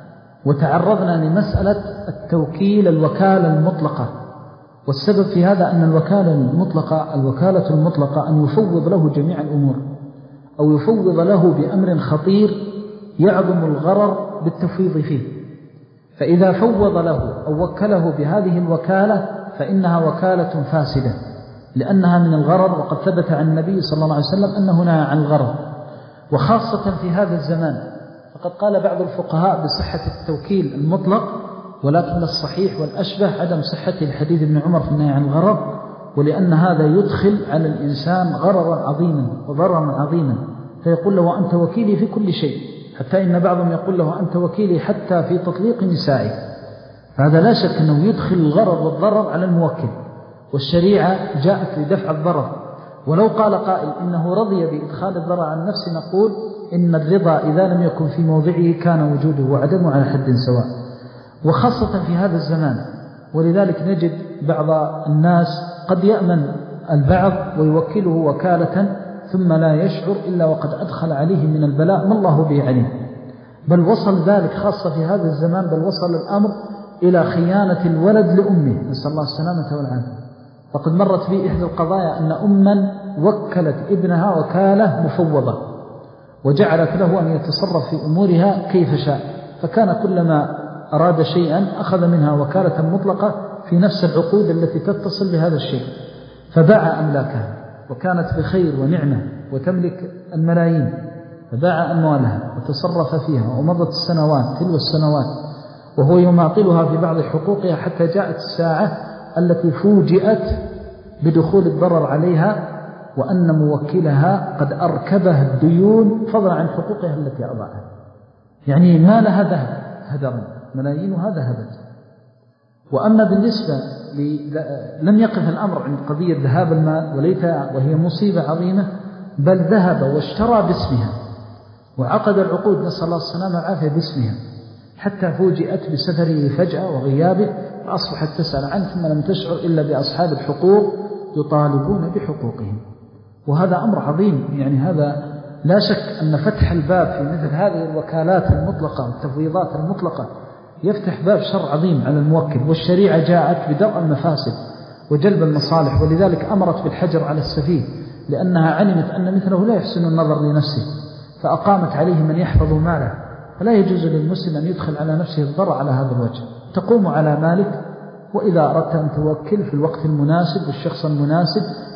وتعرضنا لمسألة التوكيل الوكالة المطلقة، والسبب في هذا أن الوكالة المطلقة الوكالة المطلقة أن يفوض له جميع الأمور أو يفوض له بأمر خطير يعظم الغرر بالتفويض فيه، فإذا فوض له أو وكله بهذه الوكالة فإنها وكالة فاسدة لأنها من الغرر، وقد ثبت عن النبي صلى الله عليه وسلم أنه نهى عن الغرر، وخاصة في هذا الزمان. فقد قال بعض الفقهاء بصحة التوكيل المطلق، ولكن الصحيح والأشبه عدم صحة الحديث ابن عمر في النهي عن الغرر، ولأن هذا يدخل على الإنسان غررا عظيما وضررا عظيما، فيقول له أنت وكيلي في كل شيء، حتى إن بعضهم يقول له أنت وكيلي حتى في تطليق نسائه. فهذا لا شك أنه يدخل الغرر والضرر على الموكل، والشريعة جاءت لدفع الضرر. ولو قال قائل إنه رضي بإدخال الضرر عن نفسه نقول إن الرضا إذا لم يكن في موضعه كان وجوده وعدمه على حد سواء، وخاصة في هذا الزمان. ولذلك نجد بعض الناس قد يأمن البعض ويوكله وكالة ثم لا يشعر إلا وقد أدخل عليه من البلاء ما الله به عليم، بل وصل ذلك خاصة في هذا الزمان، بل وصل الأمر إلى خيانة الولد لأمه، نسأل الله السلامة والعافية. فقد مرت بي إحدى القضايا أن أما وكلت ابنها وكالة مفوضة وجعلت له أن يتصرف في أمورها كيف شاء، فكان كلما أراد شيئا أخذ منها وكالة مطلقة في نفس العقود التي تتصل بهذا الشيء، فباع أملاكها وكانت بخير ونعمة وتملك الملايين، فباع أموالها وتصرف فيها، ومضت السنوات تلو السنوات وهو يماطلها في بعض حقوقها، حتى جاءت الساعة التي فوجئت بدخول الضرر عليها وأن موكلها قد أركبها الديون فضلا عن حقوقها التي أضاعها. يعني ما لها ذهب هدرا، ملايينها ذهبت. وأما بالنسبة لم يقف الأمر عند قضية ذهاب المال وليتها، وهي مصيبة عظيمة، بل ذهب واشترى باسمها وعقد العقود نسأل الله السلامة والعافية باسمها، حتى فوجئت بسفره فجأة وغيابه، فأصبحت تسأل عنه ثم لم تشعر إلا بأصحاب الحقوق يطالبون بحقوقهم. وهذا أمر عظيم. يعني هذا لا شك أن فتح الباب في مثل هذه الوكالات المطلقة والتفويضات المطلقة يفتح باب شر عظيم على الموكل، والشريعة جاءت بدرء المفاسد وجلب المصالح، ولذلك أمرت بالحجر على السفيه، لأنها علمت أن مثله لا يحسن النظر لنفسه، فأقامت عليه من يحفظ ماله. فلا يجوز للمسلم أن يدخل على نفسه الضرر على هذا الوجه. تقوم على مالك، وإذا أردت أن توكل في الوقت المناسب والشخص المناسب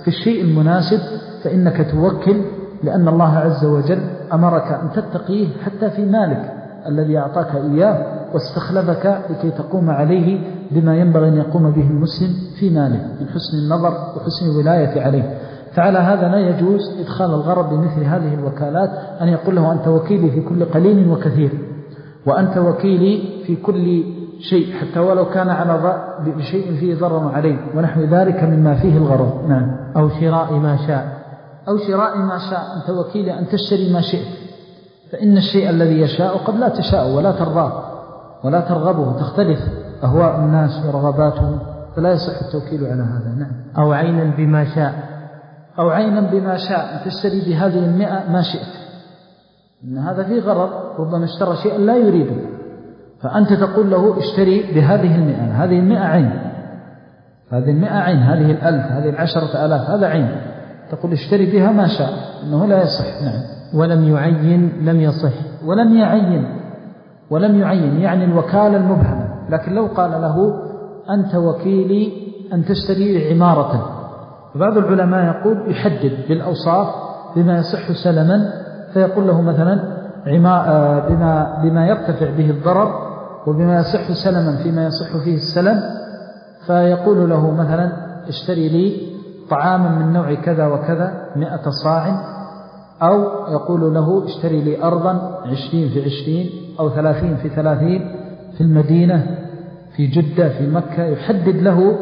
في الشيء المناسب فإنك توكل، لأن الله عز وجل أمرك أن تتقيه حتى في مالك الذي أعطاك إياه واستخلفك لكي تقوم عليه بما ينبغي أن يقوم به المسلم في ماله من حسن النظر وحسن الولاية عليه. فعلى هذا لا يجوز إدخال الغرض بمثل هذه الوكالات، أن يقول له أنت وكيلي في كل قليل وكثير، وأنت وكيلي في كل شيء حتى ولو كان على بشيء فيه ضرر عليه ونحو ذلك مما فيه الغرض. نعم. أو شراء ما شاء أو شراء ما شاء، أنت وكيلي أن تشتري ما شئت، فإن الشيء الذي يشاء قد لا تشاء ولا ترضاه ولا ترغبه، تختلف أهواء الناس ورغباتهم، فلا يصح التوكيل على هذا. نعم. أو عينا بما شاء أو عينا بما شاء، أن تشتري بهذه المئة ما شئت، إن هذا فيه غرض، ربما اشترى شيئا لا يريده، فأنت تقول له اشتري بهذه المئة، هذه المئة عين، هذه المئة عين، هذه الألف، هذه العشرة ألاف، هذا عين، تقول اشتري بها ما شاء، إنه لا يصح. نعم. ولم يعين لم يصح. ولم يعين ولم يعين يعني الوكالة المبهمة، لكن لو قال له أنت وكيلي أن تشتري عمارة، فبعض العلماء يقول يحدد بالأوصاف بما يصح سلما، فيقول له مثلا بما, بما يرتفع به الضرر وبما يصح سلما فيما يصح فيه السلم، فيقول له مثلا اشتري لي طعاما من نوع كذا وكذا مئة صاع، أو يقول له اشتري لي أرضا عشرين في عشرين أو ثلاثين في ثلاثين في المدينة في جدة في مكة، يحدد له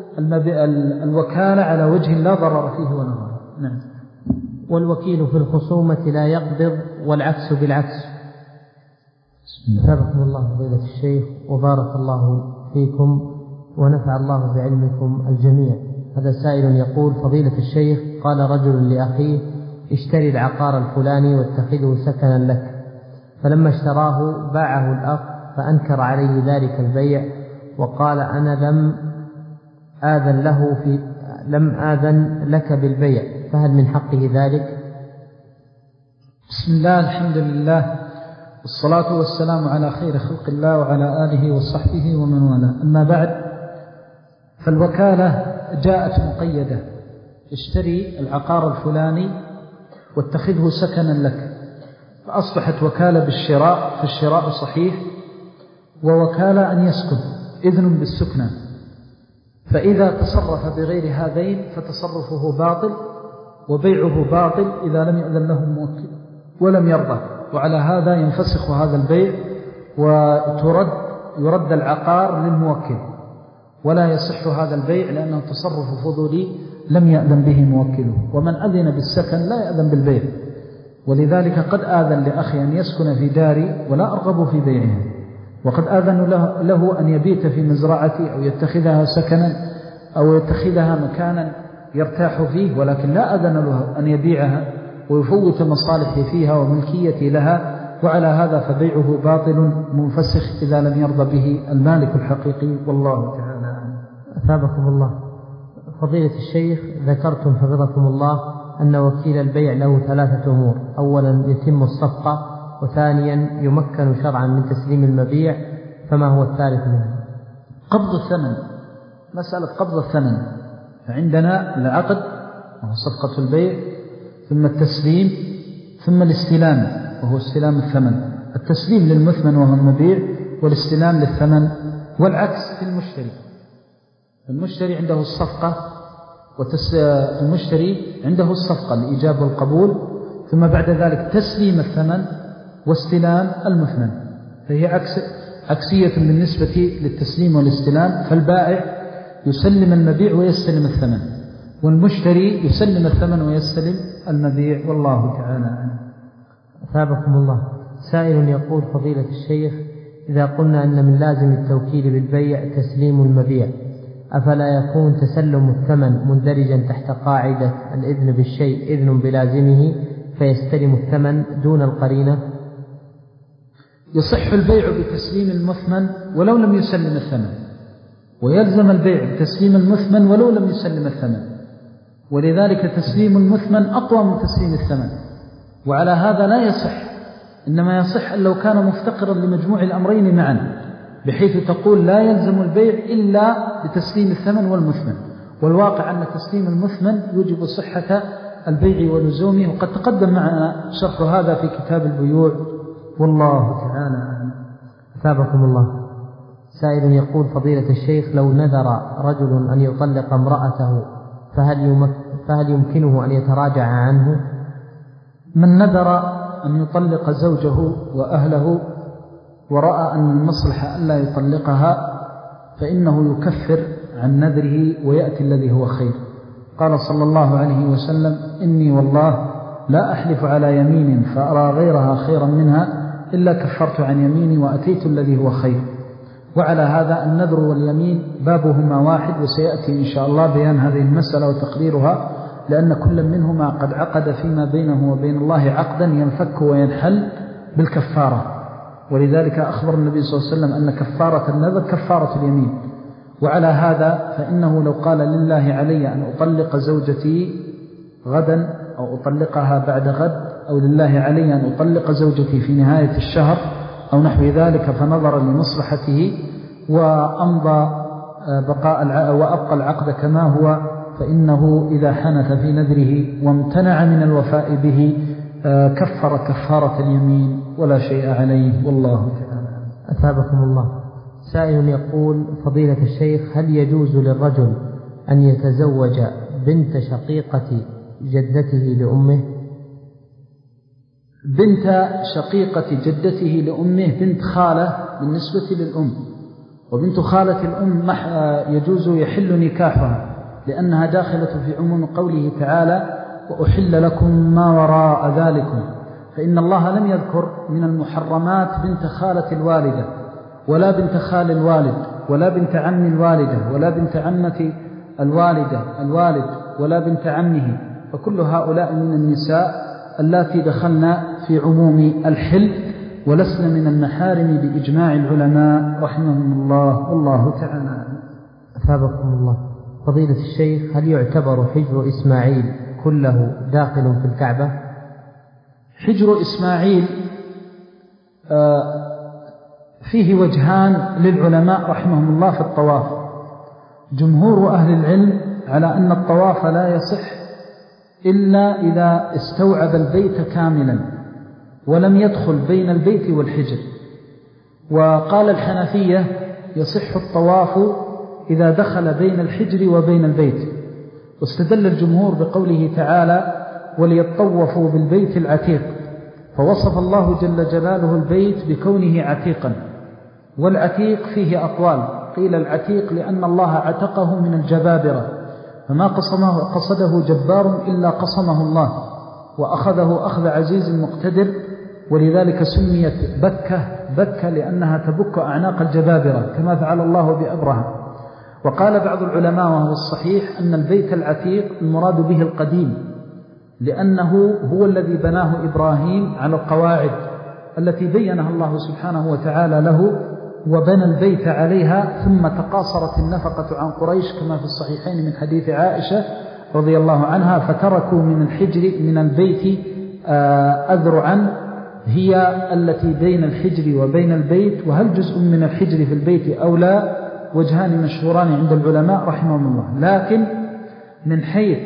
الوكالة على وجه لا ضرر فيه ولا ضرر. نعم. والوكيل في الخصومة لا يقبض والعكس بالعكس. سبحانكم الله فضيلة الشيخ وبارك الله فيكم ونفع الله بعلمكم الجميع. هذا سائل يقول: فضيلة الشيخ، قال رجل لأخيه: اشتري العقار الفلاني واتخذه سكنا لك، فلما اشتراه باعه الأخ فأنكر عليه ذلك البيع وقال: أنا لم آذن له في لم آذن لك بالبيع، فهل من حقه ذلك؟ بسم الله، الحمد لله، والصلاة والسلام على خير خلق الله وعلى آله وصحبه ومن والاه. أما بعد، فالوكالة جاءت مقيدة: اشتري العقار الفلاني واتخذه سكنا لك، فأصبحت وكالة بالشراء، فالشراء صحيح، ووكالة أن يسكن، إذن بالسكنى، فإذا تصرف بغير هذين فتصرفه باطل وبيعه باطل إذا لم يأذن له الموكل ولم يرضى، وعلى هذا ينفسخ هذا البيع وترد يرد العقار للموكل، ولا يصح هذا البيع لأنه تصرف فضولي لم يأذن به موكله، ومن أذن بالسكن لا يأذن بالبيع، ولذلك قد آذن لأخي أن يسكن في داري ولا أرغب في بيعها، وقد آذن له, له أن يبيت في مزرعتي أو يتخذها سكنا أو يتخذها مكانا يرتاح فيه، ولكن لا أذن له أن يبيعها ويفوت مصالحي فيها وملكيتي لها، وعلى هذا فبيعه باطل منفسخ إذا لم يرضى به المالك الحقيقي، والله تعالى أعلم. أثابكم الله. فضيلة الشيخ، ذكرتم حفظكم الله أن وكيل البيع له ثلاثة أمور: أولا يتم الصفقة، وثانيا يمكن شرعا من تسليم المبيع، فما هو الثالث منه؟ قبض الثمن، مسألة قبض الثمن، فعندنا العقد وهو صفقة البيع، ثم التسليم، ثم الاستلام وهو استلام الثمن. التسليم للمثمن وهو المبيع، والاستلام للثمن، والعكس في المشتري. المشتري عنده الصفقة والمشتري عنده الصفقة الإيجاب والقبول، ثم بعد ذلك تسليم الثمن واستلام المثمن، فهي عكس عكسية بالنسبة للتسليم والاستلام، فالبائع يسلم المبيع ويستلم الثمن، والمشتري يسلم الثمن ويستلم المبيع، والله تعالى أعلم. أثابكم الله. سائل يقول: فضيلة الشيخ، إذا قلنا أن من لازم التوكيل بالبيع تسليم المبيع، أفلا يكون تسلم الثمن مندرجا تحت قاعدة الإذن بالشيء إذن بلازمه فيستلم الثمن دون القرينة؟ يصح البيع بتسليم المثمن ولو لم يسلم الثمن، ويلزم البيع بتسليم المثمن ولو لم يسلم الثمن، ولذلك تسليم المثمن أقوى من تسليم الثمن، وعلى هذا لا يصح، إنما يصح أن لو كان مفتقرا لمجموع الأمرين معا، بحيث تقول لا يلزم البيع إلا بتسليم الثمن والمثمن، والواقع أن تسليم المثمن يوجب صحة البيع ولزومه، وقد تقدم معنا شرح هذا في كتاب البيوع، والله تعالى أعلم. أثابكم الله. سائل يقول: فضيلة الشيخ، لو نذر رجل أن يطلق امرأته فهل, يمك فهل يمكنه أن يتراجع عنه؟ من نذر أن يطلق زوجه وأهله ورأى أن المصلحة ألا يطلقها فإنه يكفر عن نذره ويأتي الذي هو خير. قال صلى الله عليه وسلم: إني والله لا أحلف على يمين فأرى غيرها خيرا منها إلا كفرت عن يميني وأتيت الذي هو خير. وعلى هذا النذر واليمين بابهما واحد، وسيأتي إن شاء الله بيان هذه المسألة وتقريرها، لأن كل منهما قد عقد فيما بينه وبين الله عقدا ينفك وينحل بالكفارة. ولذلك أخبر النبي صلى الله عليه وسلم أن كفارة النذر كفارة اليمين. وعلى هذا فإنه لو قال: لله علي أن أطلق زوجتي غدا أو أطلقها بعد غد، أو لله علي أن أطلق زوجتي في نهاية الشهر أو نحو ذلك، فنظر لمصلحته وأمضى بقاء وأبقى العقد كما هو، فإنه إذا حنث في نذره وامتنع من الوفاء به كفر كفارة اليمين ولا شيء عليه، والله تعالى. أثابكم الله. سائل يقول: فضيلة الشيخ، هل يجوز للرجل أن يتزوج بنت شقيقة جدته لأمه؟ بنت شقيقة جدته لأمه بنت خالة بالنسبة للأم، وبنت خالة الأم يجوز يحل نكاحها لأنها داخلة في عموم قوله تعالى: وأحل لكم ما وراء ذلكم. فإن الله لم يذكر من المحرمات بنت خالة الوالدة ولا بنت خال الوالد ولا بنت عم الوالدة ولا بنت عمة الوالدة الوالد ولا بنت عمه، فكل هؤلاء من النساء اللاتي دخلنا في عموم الحل ولسن من المحارم بإجماع العلماء رحمهم الله، والله تعالى. أثابكم الله. فضيلة الشيخ، هل يعتبر حجر إسماعيل كله داخل في الكعبة؟ حجر إسماعيل فيه وجهان للعلماء رحمهم الله في الطواف. جمهور أهل العلم على أن الطواف لا يصح إلا إذا استوعب البيت كاملا ولم يدخل بين البيت والحجر. وقال الحنفية: يصح الطواف إذا دخل بين الحجر وبين البيت. واستدل الجمهور بقوله تعالى: وليطوفوا بالبيت العتيق، فوصف الله جل جلاله البيت بكونه عتيقا. والعتيق فيه أقوال، قيل العتيق لأن الله عتقه من الجبابرة، فما قصمه قصده جبار إلا قصمه الله، وأخذه أخذ عزيز مقتدر، ولذلك سميت بكة بكة لأنها تبك أعناق الجبابرة كما فعل الله بأبرهة. وقال بعض العلماء وهو الصحيح أن البيت العتيق المراد به القديم، لأنه هو الذي بناه إبراهيم على القواعد التي بينها الله سبحانه وتعالى له، وبنى البيت عليها، ثم تقاصرت النفقة عن قريش كما في الصحيحين من حديث عائشة رضي الله عنها، فتركوا من الحجر من البيت أذرعا هي التي بين الحجر وبين البيت، وهل جزء من الحجر في البيت أو لا؟ وجهان مشهوران عند العلماء رحمهم الله. لكن من حيث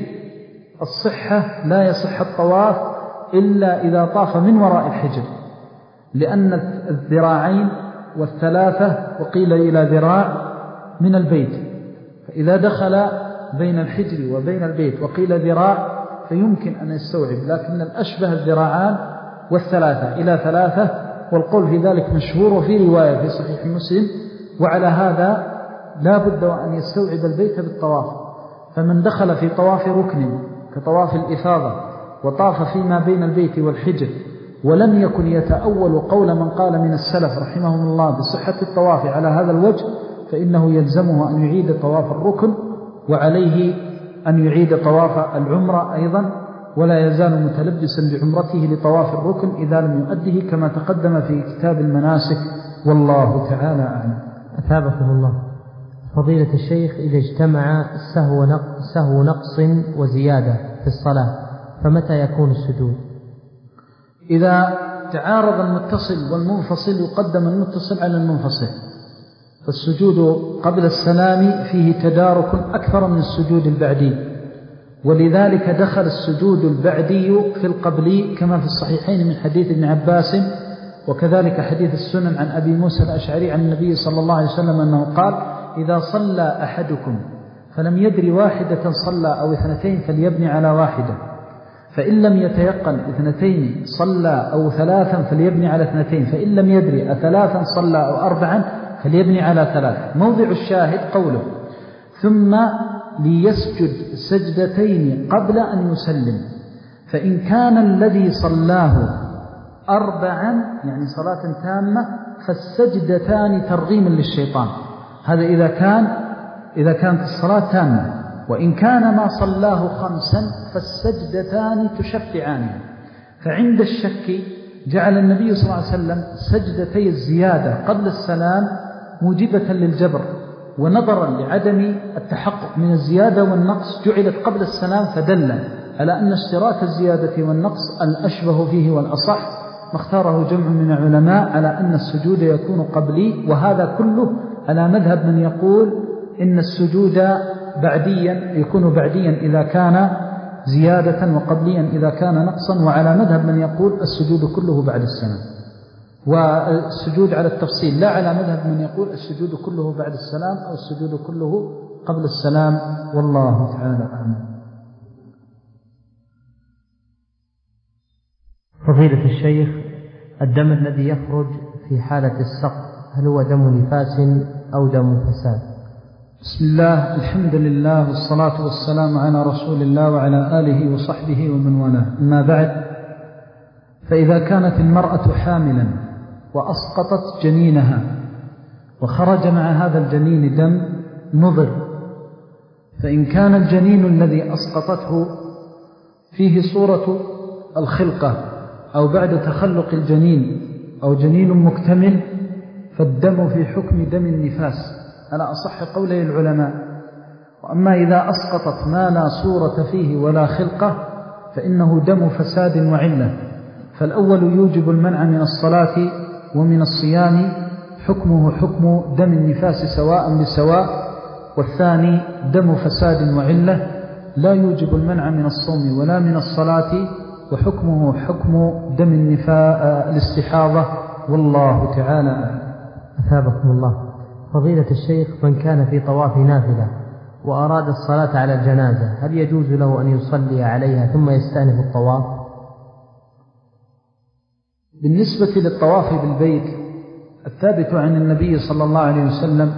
الصحة لا يصح الطواف إلا إذا طاف من وراء الحجر، لأن الذراعين والثلاثة وقيل إلى ذراع من البيت، فإذا دخل بين الحجر وبين البيت وقيل ذراع فيمكن أن يستوعب، لكن الأشبه الذراعان والثلاثة إلى ثلاثة، والقول في ذلك مشهور، وفي رواية في صحيح مسلم. وعلى هذا لا بد أن يستوعب البيت بالطواف. فمن دخل في طواف ركن كطواف الإفاضة وطاف فيما بين البيت والحجر ولم يكن يتأول قول من قال من السلف رحمهم الله بصحة الطواف على هذا الوجه، فإنه يلزمه أن يعيد طواف الركن، وعليه أن يعيد طواف العمرة أيضا، ولا يزال متلبسا بعمرته لطواف الركن إذا لم يؤده كما تقدم في كتاب المناسك، والله تعالى أعلم. أثابكم الله. فضيلة الشيخ، إذا اجتمع سهو نقص, سهو نقص وزيادة في الصلاة فمتى يكون السجود؟ إذا تعارض المتصل والمنفصل يقدم المتصل على المنفصل، فالسجود قبل السلام فيه تدارك أكثر من السجود البعدي، ولذلك دخل السجود البعدي في القبلي كما في الصحيحين من حديث ابن عباس، وكذلك حديث السنن عن أبي موسى الأشعري عن النبي صلى الله عليه وسلم أنه قال: إذا صلى أحدكم فلم يدري واحدة صلى أو اثنتين فليبني على واحدة، فإن لم يتيقن اثنتين صلى أو ثلاثا فليبني على اثنتين، فإن لم يدري أثلاثا صلى أو أربعا فليبني على ثلاث. موضع الشاهد قوله: ثم ليسجد سجدتين قبل أن يسلم، فإن كان الذي صلاه أربعا يعني صلاة تامة فالسجدتان ترغيما للشيطان. هذا إذا كان إذا كانت الصلاة تامة، وإن كان ما صلاه خمسا فالسجدتان تشفعان. فعند الشك جعل النبي صلى الله عليه وسلم سجدتي الزيادة قبل السلام موجبة للجبر، ونظرا لعدم التحقق من الزيادة والنقص جعلت قبل السلام، فدل على أن اشتراك الزيادة والنقص الأشبه فيه والأصح، ما اختاره جمع من العلماء على أن السجود يكون قبلي، وهذا كله على مذهب من يقول إن السجود بعديا يكون بعديا إذا كان زيادة وقبليا إذا كان نقصا، وعلى مذهب من يقول السجود كله بعد السلام، والسجود على التفصيل، لا على مذهب من يقول السجود كله بعد السلام أو السجود كله قبل السلام، والله تعالى أعلم. فضيلة الشيخ، الدم الذي يخرج في حالة السقط هل هو دم نفاس أو دم فساد؟ بسم الله، الحمد لله، والصلاة والسلام على رسول الله وعلى آله وصحبه ومن والاه. أما بعد، فإذا كانت المرأة حاملا وأسقطت جنينها وخرج مع هذا الجنين دم نظر، فإن كان الجنين الذي أسقطته فيه صورة الخلقة أو بعد تخلق الجنين أو جنين مكتمل فالدم في حكم دم النفاس على أصح قولي العلماء. وأما إذا أسقطت ما لا صورة فيه ولا خلقة فإنه دم فساد وعلة، فالأول يوجب المنع من الصلاة ومن الصيام، حكمه حكم دم النفاس سواء بسواء، والثاني دم فساد وعلة لا يوجب المنع من الصوم ولا من الصلاة، وحكمه حكم دم النفاء الاستحاضة، والله تعالى. أثابكم الله. فضيلة الشيخ، من كان في طواف نافلة وأراد الصلاة على الجنازة هل يجوز له أن يصلي عليها ثم يستأنف الطواف؟ بالنسبة للطواف بالبيت، الثابت عن النبي صلى الله عليه وسلم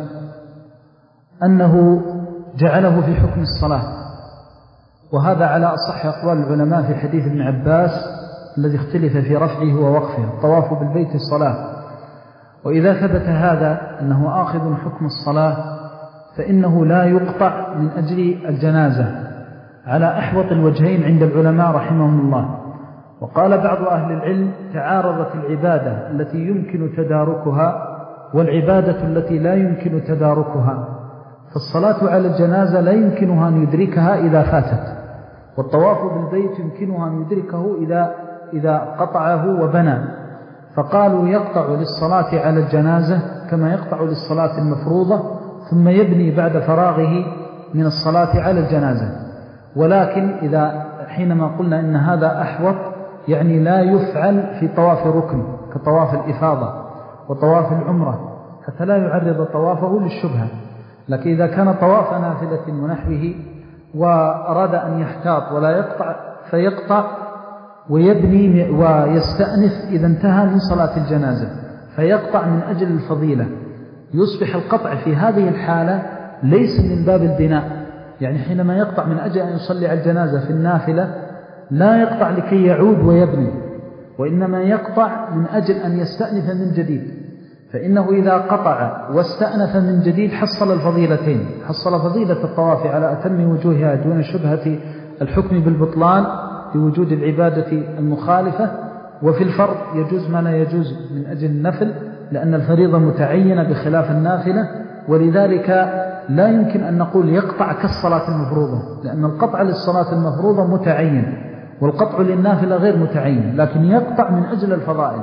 أنه جعله في حكم الصلاة، وهذا على أصح أقوال العلماء في حديث ابن عباس الذي اختلف في رفعه ووقفه: الطواف بالبيت الصلاة. وإذا ثبت هذا أنه آخذ حكم الصلاة فإنه لا يقطع من أجل الجنازة على أحوط الوجهين عند العلماء رحمهم الله. وقال بعض أهل العلم: تعارضت العبادة التي يمكن تداركها والعبادة التي لا يمكن تداركها، فالصلاة على الجنازة لا يمكنها أن يدركها إذا فاتت، والطواف بالبيت يمكنها أن يدركه إذا, إذا قطعه وبنى، فقالوا يقطع للصلاة على الجنازة كما يقطع للصلاة المفروضة، ثم يبني بعد فراغه من الصلاة على الجنازة. ولكن إذا حينما قلنا إن هذا أحوط يعني لا يفعل في طواف ركن كطواف الإفاضة وطواف العمرة حتى لا يعرض طوافه للشبهة، لكن إذا كان طواف نافلة ونحوه وأراد أن يحتاط ولا يقطع فيقطع ويبني ويستأنف إذا انتهى من صلاة الجنازة، فيقطع من أجل الفضيلة. يصبح القطع في هذه الحالة ليس من باب البناء، يعني حينما يقطع من أجل أن يصلي على الجنازة في النافلة لا يقطع لكي يعود ويبني، وإنما يقطع من أجل أن يستأنف من جديد، فإنه إذا قطع واستأنف من جديد حصل الفضيلتين، حصل فضيلة الطواف على أتم وجوهها دون شبهة الحكم بالبطلان بوجود العبادة المخالفة، وفي الفرض يجوز ما لا يجوز من أجل النفل، لأن الفريضة متعينة بخلاف النافلة، ولذلك لا يمكن أن نقول يقطع كالصلاة المفروضة، لأن القطع للصلاة المفروضة متعين والقطع للنافلة غير متعين، لكن يقطع من أجل الفضائل.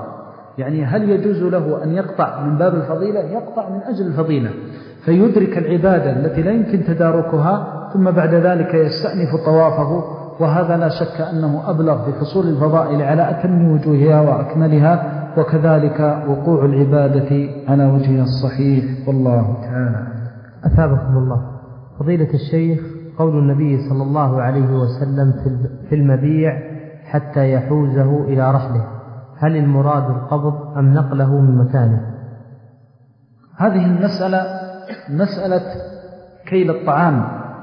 يعني هل يجوز له أن يقطع من باب الفضيلة؟ يقطع من أجل الفضيلة فيدرك العبادة التي لا يمكن تداركها، ثم بعد ذلك يستأنف طوافه، وهذا لا شك أنه أبلغ في حصول الفضائل على أتم وجوهها وأكملها، وكذلك وقوع العبادة على وجهها الصحيح، والله تعالى. أثابكم الله. فضيلة الشيخ، قول النبي صلى الله عليه وسلم في المبيع حتى يحوزه إلى رحله، هل المراد القبض أم نقله من مكانه؟ هذه المسألة مسألة كيل الطعام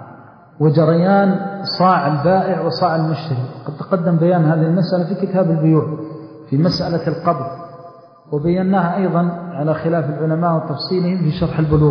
وجريان صاع البائع وصاع المشتري، قد تقدم بيان هذه المسألة في كتاب البيوع في مسألة القبض، وبيناها أيضا على خلاف العلماء وتفصيلهم في شرح البلوغ.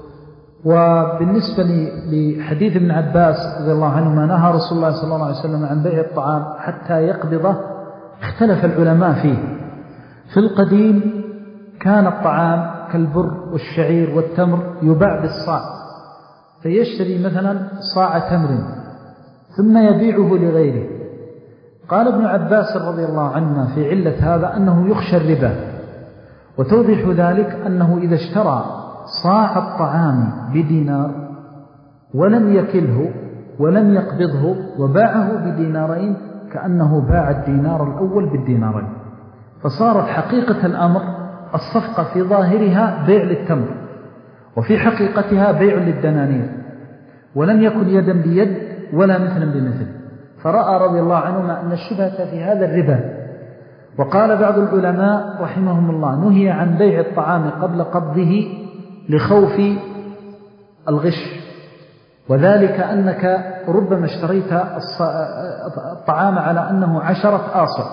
وبالنسبة لحديث ابن عباس رضي الله عنهما نهى رسول الله صلى الله عليه وسلم عن بيع الطعام حتى يقبضه، اختلف العلماء فيه. في القديم كان الطعام كالبر والشعير والتمر يباع بالصاع، فيشتري مثلا صاع تمر ثم يبيعه لغيره. قال ابن عباس رضي الله عنهما في علة هذا أنه يخشى الربا، وتوضح ذلك أنه إذا اشترى صاع الطعام بدينار ولم يكله ولم يقبضه وباعه بدينارين كأنه باع الدينار الأول بالدينارين، فصارت حقيقة الأمر الصفقة في ظاهرها بيع للتمر، وفي حقيقتها بيع للدنانير، ولم يكن يدا بيد ولا مثلا بمثل. فرأى رضي الله عنهما أن الشبهة في هذا الربا. وقال بعض العلماء رحمهم الله نهي عن بيع الطعام قبل قبضه لخوف الغش، وذلك أنك ربما اشتريت الطعام على أنه عشرة آصع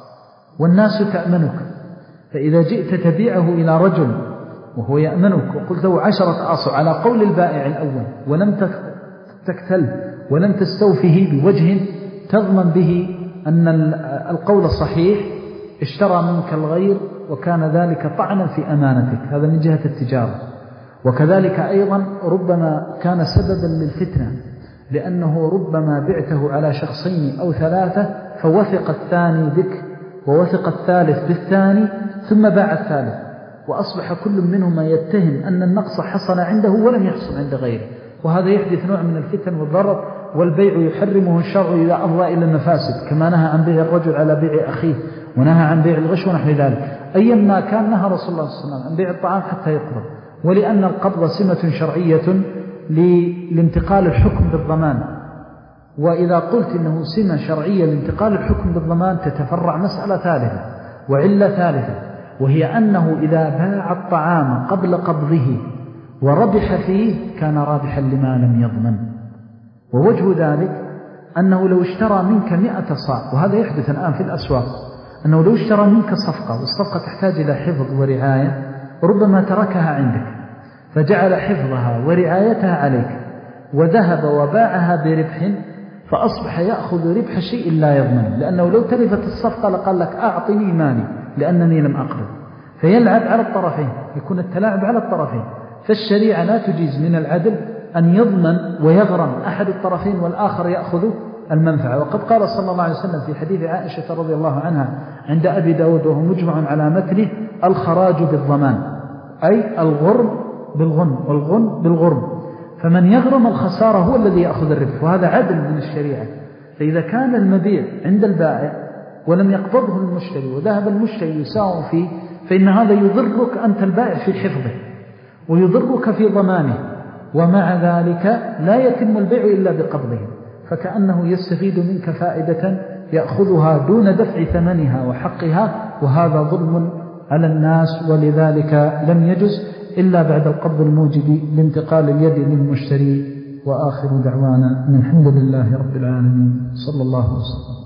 والناس تأمنك، فإذا جئت تبيعه إلى رجل وهو يأمنك وقلت له عشرة آصع على قول البائع الأول ولم تكتل ولم تستوفه بوجه تضمن به أن القول صحيح، اشترى منك الغير وكان ذلك طعنا في أمانتك، هذا من جهة التجارة. وكذلك أيضا ربما كان سببا للفتنة، لأنه ربما بعته على شخصين أو ثلاثة فوثق الثاني بك ووثق الثالث بالثاني ثم باع الثالث، وأصبح كل منهما يتهم أن النقص حصل عنده ولم يحصل عند غيره، وهذا يحدث نوع من الفتن والضرر، والبيع يحرمه الشرع إذا أفضى إلى المفاسد، كما نهى عن بيع الرجل على بيع أخيه، ونهى عن بيع الغش ونحو ذلك. أيما كان نهى رسول الله صلى الله عليه وسلم عن بيع الطعام حتى يقبض، ولأن القبض سمة شرعية لانتقال الحكم بالضمان، وإذا قلت إنه سمة شرعية لانتقال الحكم بالضمان تتفرع مسألة ثالثة وعلة ثالثة، وهي أنه إذا باع الطعام قبل قبضه وربح فيه كان رابحا لما لم يضمن. ووجه ذلك أنه لو اشترى منك مئة صاع، وهذا يحدث الآن في الأسواق، أنه لو اشترى منك صفقة والصفقة تحتاج إلى حفظ ورعاية، ربما تركها عندك فجعل حفظها ورعايتها عليك وذهب وباعها بربح، فأصبح يأخذ ربح شيء لا يضمن، لأنه لو تلفت الصفقة لقال لك أعطني مالي لأنني لم أقبض، فيلعب على الطرفين، يكون التلاعب على الطرفين. فالشريعة لا تجيز من العدل أن يضمن ويغرم أحد الطرفين والآخر يأخذ المنفعة. وقد قال صلى الله عليه وسلم في حديث عائشة رضي الله عنها عند أبي داود وهو مجمع على متنه: الخراج بالضمان، أي الغرم بالغن والغن بالغرم، فمن يغرم الخسارة هو الذي يأخذ الربح، وهذا عدل من الشريعة. فإذا كان المبيع عند البائع ولم يقبضه المشتري وذهب المشتري يساوم فيه، فإن هذا يضرك أنت البائع في حفظه ويضرك في ضمانه، ومع ذلك لا يتم البيع إلا بقبضه، فكأنه يستفيد منك فائدة يأخذها دون دفع ثمنها وحقها، وهذا ظلم على الناس، ولذلك لم يجز إلا بعد القبض الموجب لانتقال اليد للمشتري. وآخر دعوانا من الحمد لله رب العالمين، صلى الله وسلم.